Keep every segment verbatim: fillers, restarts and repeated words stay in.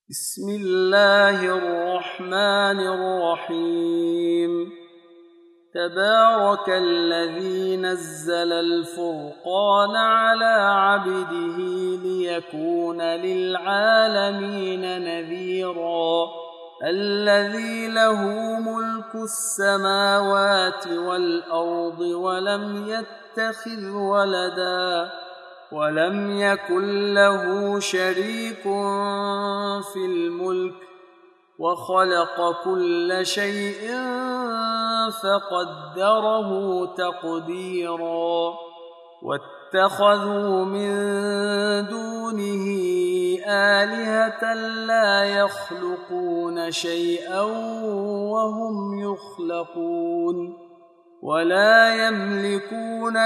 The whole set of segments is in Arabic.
بسم الله الرحمن الرحيم تبارك الذي نزل الفرقان على عبده ليكون للعالمين نذيرا الذي له ملك السماوات والأرض ولم يتخذ ولدا ولم يكن له شريك في الملك وخلق كل شيء فقدره تقديرا واتخذوا من دونه آلهة لا يخلقون شيئا وهم يخلقون ولا يملكون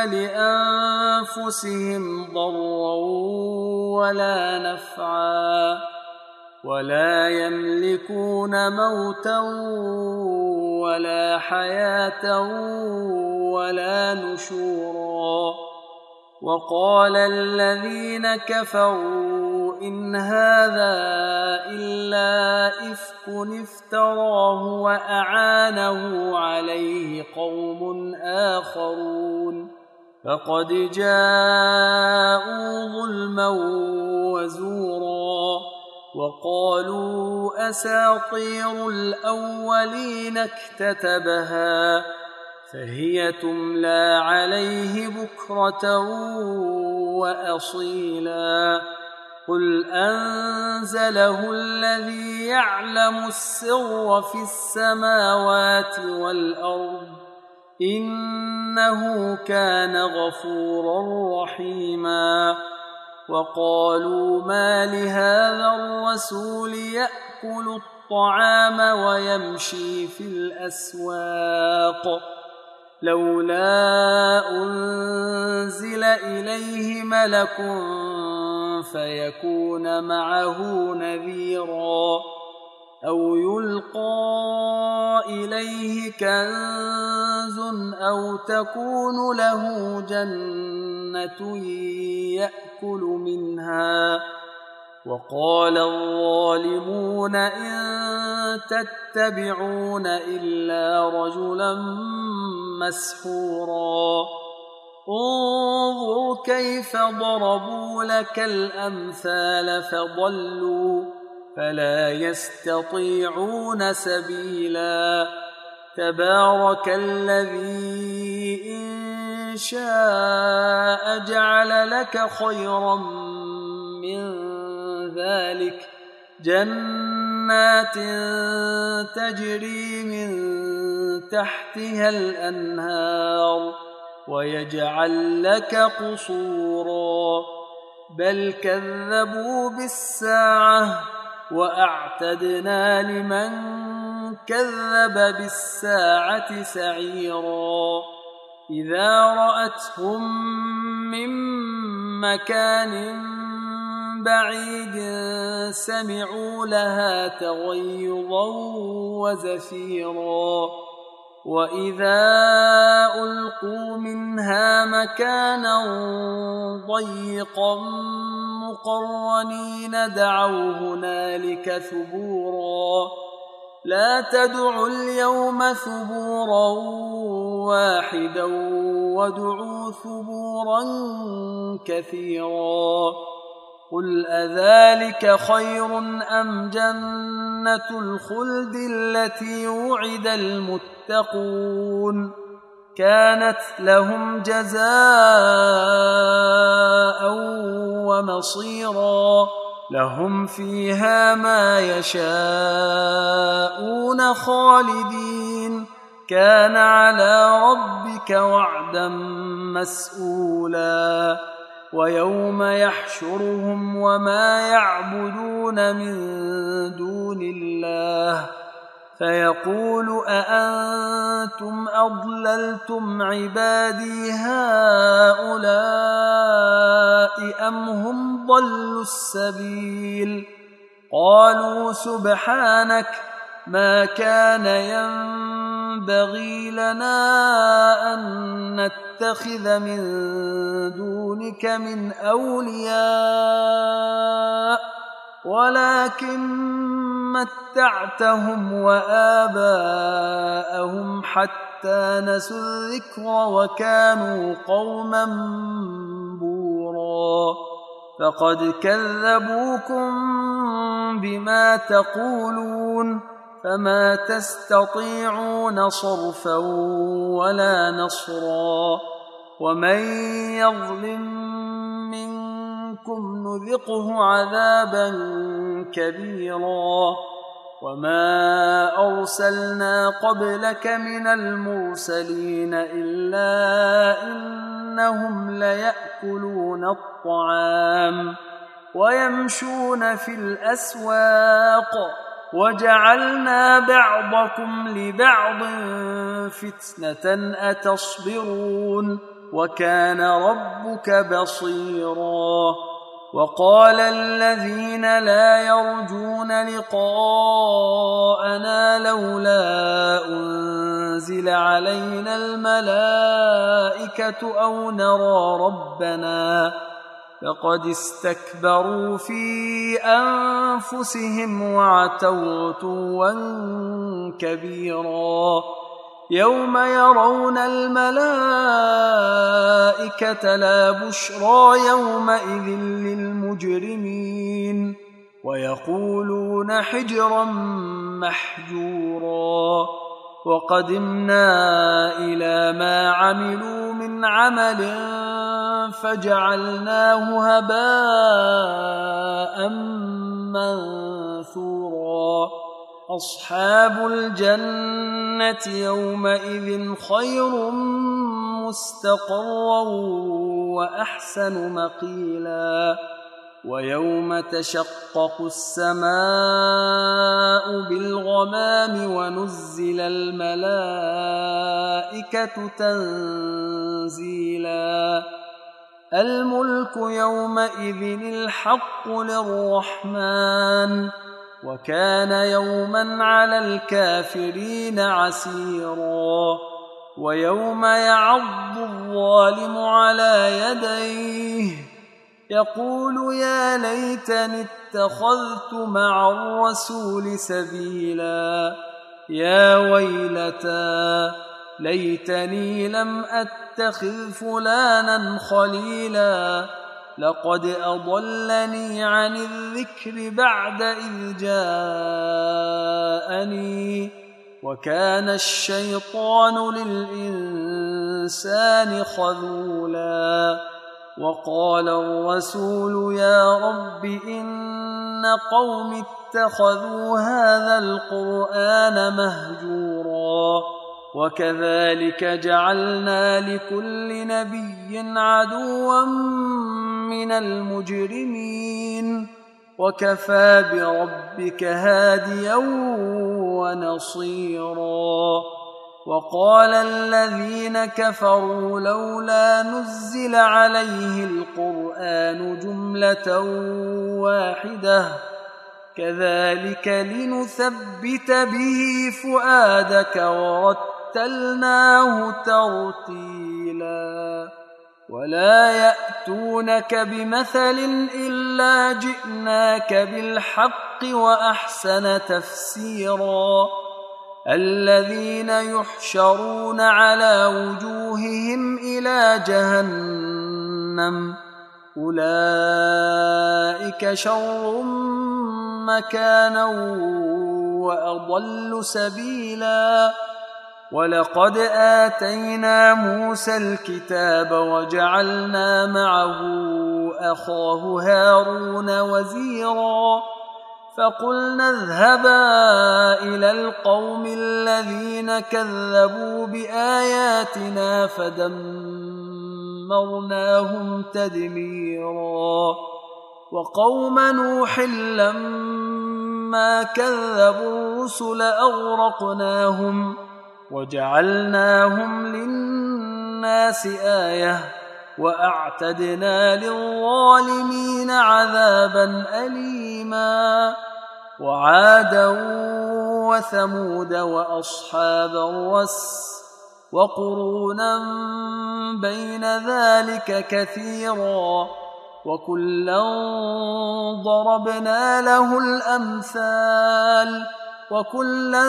لأنفسهم ضرا ولا نفعا ولا يملكون موتا ولا حياة ولا نشورا وقال الذين كفروا إن هذا إلا إفك افتراه وأعانه عليه قوم آخرون فقد جاءوا ظلما وزورا وقالوا أساطير الأولين اكتتبها فهي تملى عليه بكرة وأصيلا قل أنزله الذي يعلم السر في السماوات والأرض إنه كان غفورا رحيما وقالوا ما لهذا الرسول يأكل الطعام ويمشي في الأسواق لولا أنزل إليه ملك فيكون معه نذيرا أو يلقى إليه كنز أو تكون له جنة يأكل منها وقال الظالمون إن تتبعون إلا رجلا مسحورا انظر كيف ضربوا لك الأمثال فضلوا فلا يستطيعون سبيلا تبارك الذي إن شاء جعل لك خيرا من ذلك جنات تجري من تحتها الأنهار ويجعل لك قصورا بل كذبوا بالساعة وأعتدنا لمن كذب بالساعة سعيرا إذا رأتهم من مكان بعيد سمعوا لها تغيظا وزفيرا وإذا ألقوا منها مكانا ضيقا مقرنين دعوا هنالك ثبورا لا تدعوا اليوم ثبورا واحدا وادعوا ثبورا كثيرا قل أذلك خير أم جنة الخلد التي وعد المتقون كانت لهم جزاء ومصيرا لهم فيها ما يشاءون خالدين كان على ربك وعدا مسئولا ويوم يحشرهم وما يعبدون من دون الله فيقول أأنتم أضللتم عبادي هؤلاء أم هم ضلوا السبيل قالوا سبحانك ما كان ينبغي لنا أن نتخذ من دونك من أولياء ولكن متعتهم وآباءهم حتى نسوا الذكر وكانوا قوما بورا فقد كذبوكم بما تقولون فما تستطيعون صرفا ولا نصرا ومن يظلم منكم نذقه عذابا كبيرا وما أرسلنا قبلك من المرسلين إلا إنهم ليأكلون الطعام ويمشون في الأسواق وجعلنا بعضكم لبعض فتنة أتصبرون وكان ربك بصيرا وقال الذين لا يرجون لقاءنا لولا أنزل علينا الملائكة أو نرى ربنا فقد استكبروا في أنفسهم وعتوا عتوا كبيرا يوم يرون الملائكة لا بشرى يومئذ للمجرمين ويقولون حجرا محجورا وقدمنا إلى ما عملوا من عمل فجعلناه هباء منثورا أصحاب الجنة يومئذ خير مستقرا وأحسن مقيلا ويوم تشقق السماء بالغمام ونزل الملائكة تنزيلا الملك يومئذ الحق للرحمن وكان يوما على الكافرين عسيرا ويوم يعض الظالم على يديه يقول يا ليتني اتخذت مع الرسول سبيلا يا ويلتى ليتني لم أتخذ فلانا خليلا لقد أضلني عن الذكر بعد إذ جاءني وكان الشيطان للإنسان خذولا وقال الرسول يا رب إن قوم اتخذوا هذا القرآن مهجورا وكذلك جعلنا لكل نبي عدوا من المجرمين وكفى بربك هاديا ونصيرا وقال الذين كفروا لولا نزل عليه القرآن جملة واحدة كذلك لنثبت به فؤادك ورتلناه ترتيلا ولا يأتونك بمثل إلا جئناك بالحق وأحسن تفسيرا الذين يحشرون على وجوههم إلى جهنم أولئك شر مكانا وأضل سبيلا ولقد آتينا موسى الكتاب وجعلنا معه أخاه هارون وزيرا فقلنا اذهبا إلى القوم الذين كذبوا بآياتنا فدمرناهم تدميرا وقوم نوح لما كذبوا الرسل أغرقناهم وجعلناهم للناس آية وأعتدنا للظالمين عذابا أليما وعادا وثمود وأصحاب الرس وقرونا بين ذلك كثيرا وكلا ضربنا له الأمثال وكلا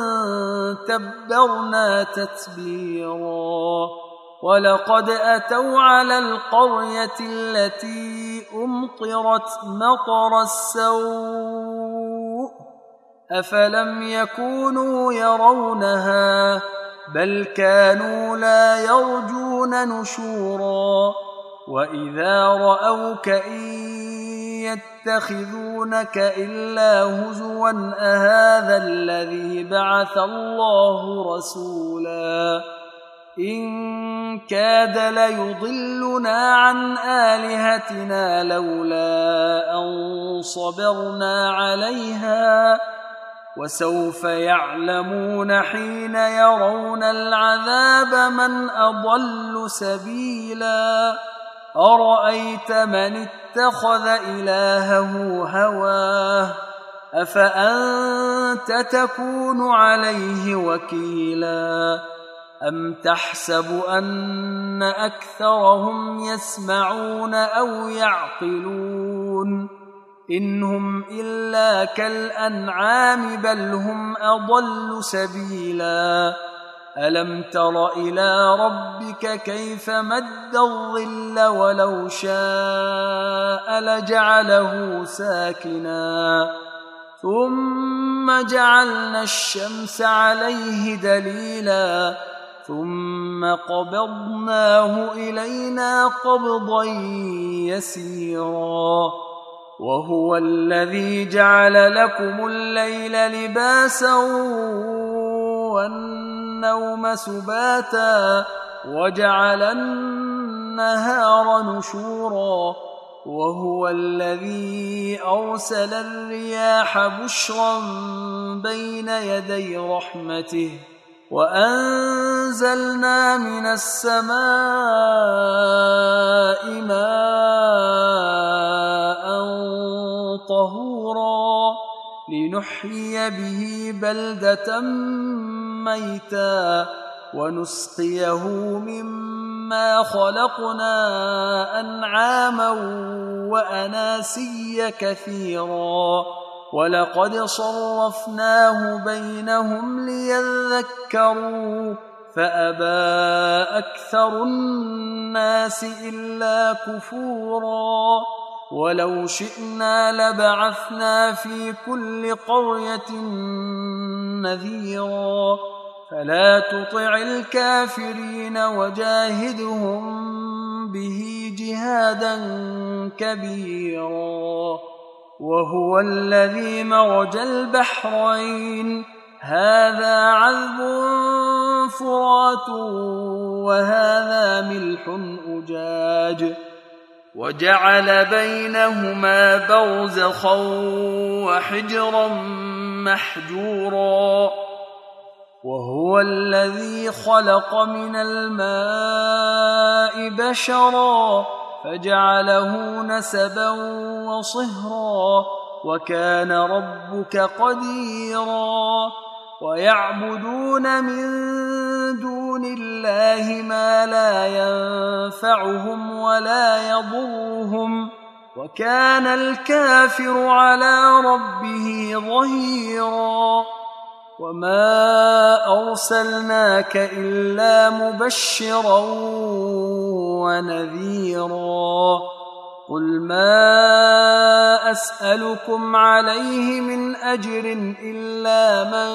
تبرنا تتبيرا ولقد أتوا على القرية التي أمطرت مطر السوء أفلم يكونوا يرونها بل كانوا لا يرجون نشورا وإذا رأوك إن يتخذونك إلا هزوا أهذا الذي بعث الله رسولا إن كاد ليضلنا عن آلهتنا لولا أن صبرنا عليها وسوف يعلمون حين يرون العذاب من أضل سبيلا أرأيت من اتخذ إلهه هواه أفأنت تكون عليه وكيلا أم تحسب أن أكثرهم يسمعون أو يعقلون إن هم إلا كالأنعام بل هم أضل سبيلا ألم تر إلى ربك كيف مد الظل ولو شاء لجعله ساكنا ثم جعلنا الشمس عليه دليلا ثم قبضناه إلينا قبضا يسيرا وهو الذي جعل لكم الليل لباسا والنوم سباتا وجعل النهار نشورا وهو الذي أرسل الرياح بشرا بين يدي رحمته وأنزلنا من السماء ماء طهورا لنحيي به بلدة ميتا ونسقيه مما خلقنا أنعاما وأناسيا كثيرا ولقد صرفناه بينهم ليذكروا فأبى أكثر الناس إلا كفورا ولو شئنا لبعثنا في كل قرية نذيرا فلا تطع الكافرين وجاهدهم به جهادا كبيرا وهو الذي مرج البحرين هذا عذب فرات وهذا ملح أجاج وجعل بينهما برزخا وحجرا محجورا وهو الذي خلق من الماء بشرا فجعله نسبا وصهرا وكان ربك قديرا ويعبدون من دون الله ما لا ينفعهم ولا يضرهم وكان الكافر على ربه ظهيرا وما أرسلناك إلا مبشرا ونذيرا قل ما أسألكم عليه من أجر إلا من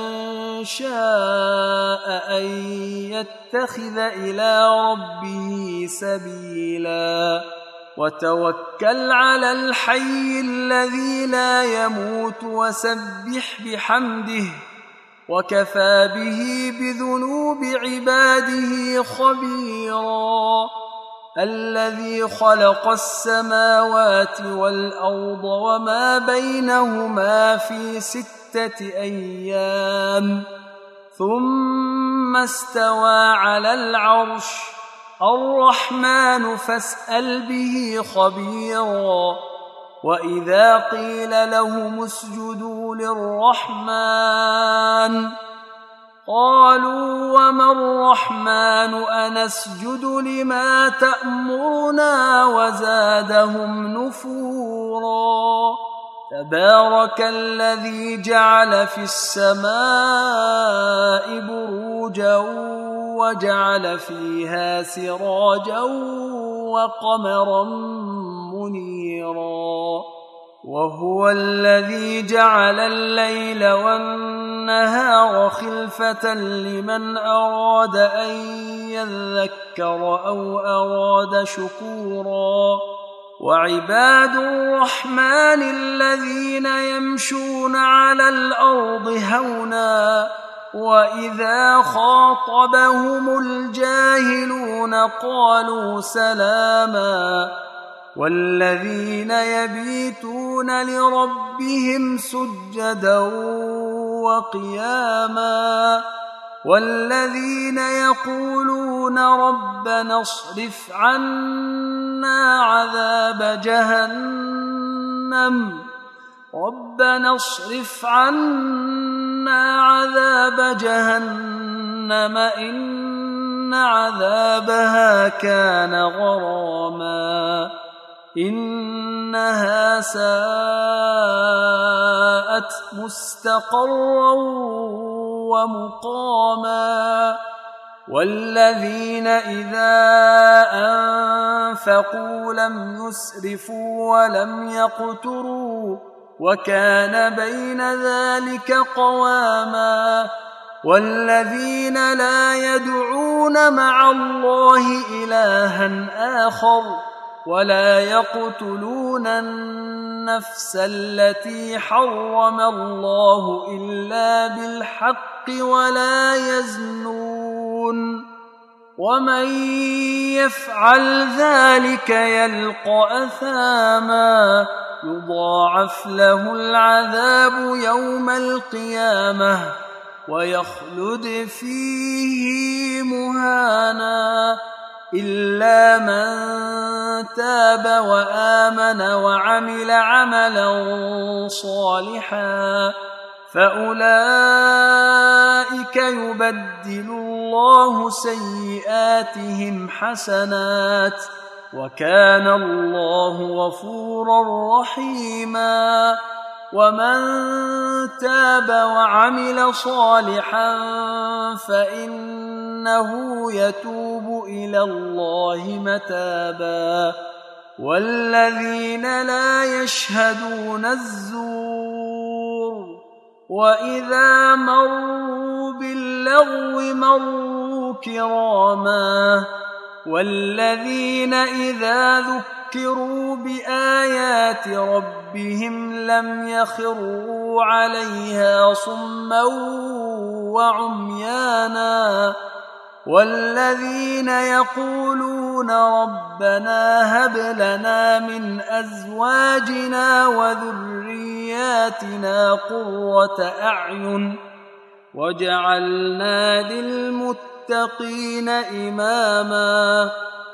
شاء أن يتخذ إلى ربه سبيلا وتوكل على الحي الذي لا يموت وسبح بحمده وكفى به بذنوب عباده خبيرا الذي خلق السماوات والأرض وما بينهما في ستة أيام ثم استوى على العرش الرحمن فاسأل به خبيرا وإذا قيل لهم اسجدوا للرحمن قالوا وما الرحمن أنسجد لما تأمرنا وزادهم نفورا تبارك الذي جعل في السماء بروجا وجعل فيها سراجا وقمرا منيرا وهو الذي جعل الليل والنهار خلفة لمن أراد أن يذكر أو أراد شكورا وعباد الرحمن الذين يمشون على الأرض هونا وإذا خاطبهم الجاهلون قالوا سلاما والذين يبيتون لربهم سجدا وقياما والذين يقولون ربنا اصرف عنا عذاب جهنم ربنا اصرف عنا عذاب جهنم إن عذابها كان غراما إنها ساءت مستقرا ومقاما والذين إذا أنفقوا لم يسرفوا ولم يقتروا وكان بين ذلك قواما والذين لا يدعون مع الله إلها آخر ولا يقتلون النفس التي حرم الله إلا بالحق ولا يزنون ومن يفعل ذلك يلقى أثاما يضاعف له العذاب يوم القيامة ويخلد فيه مهانا إلا من تاب وآمن وعمل عملا صالحا فأولئك يبدل الله سيئاتهم حسنات وكان الله غفورا رحيما ومن تاب وعمل صالحا فإنه يتوب إلى الله متابا والذين لا يشهدون الزور وإذا مروا باللغو مروا كراما والذين إذا ذكروا بآيات ربهم لم يخروا عليها صما وعميانا والذين يقولون ربنا هب لنا من أزواجنا وذرياتنا قرة أعين وجعلنا للمتقين إماما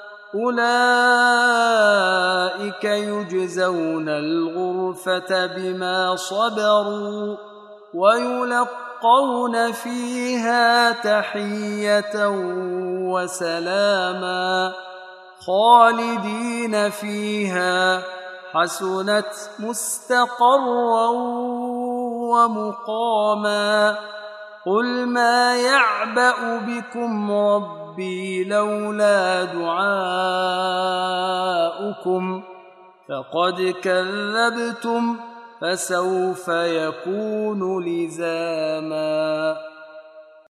أولئك يجزون الغرفة بما صبروا ويلقون فيها تحية وسلاما خالدين فيها حسنت مستقرا ومقاما قل ما يعبأ بكم ربي لولا دعاؤكم فقد كذبتم فسوف يكون لزاما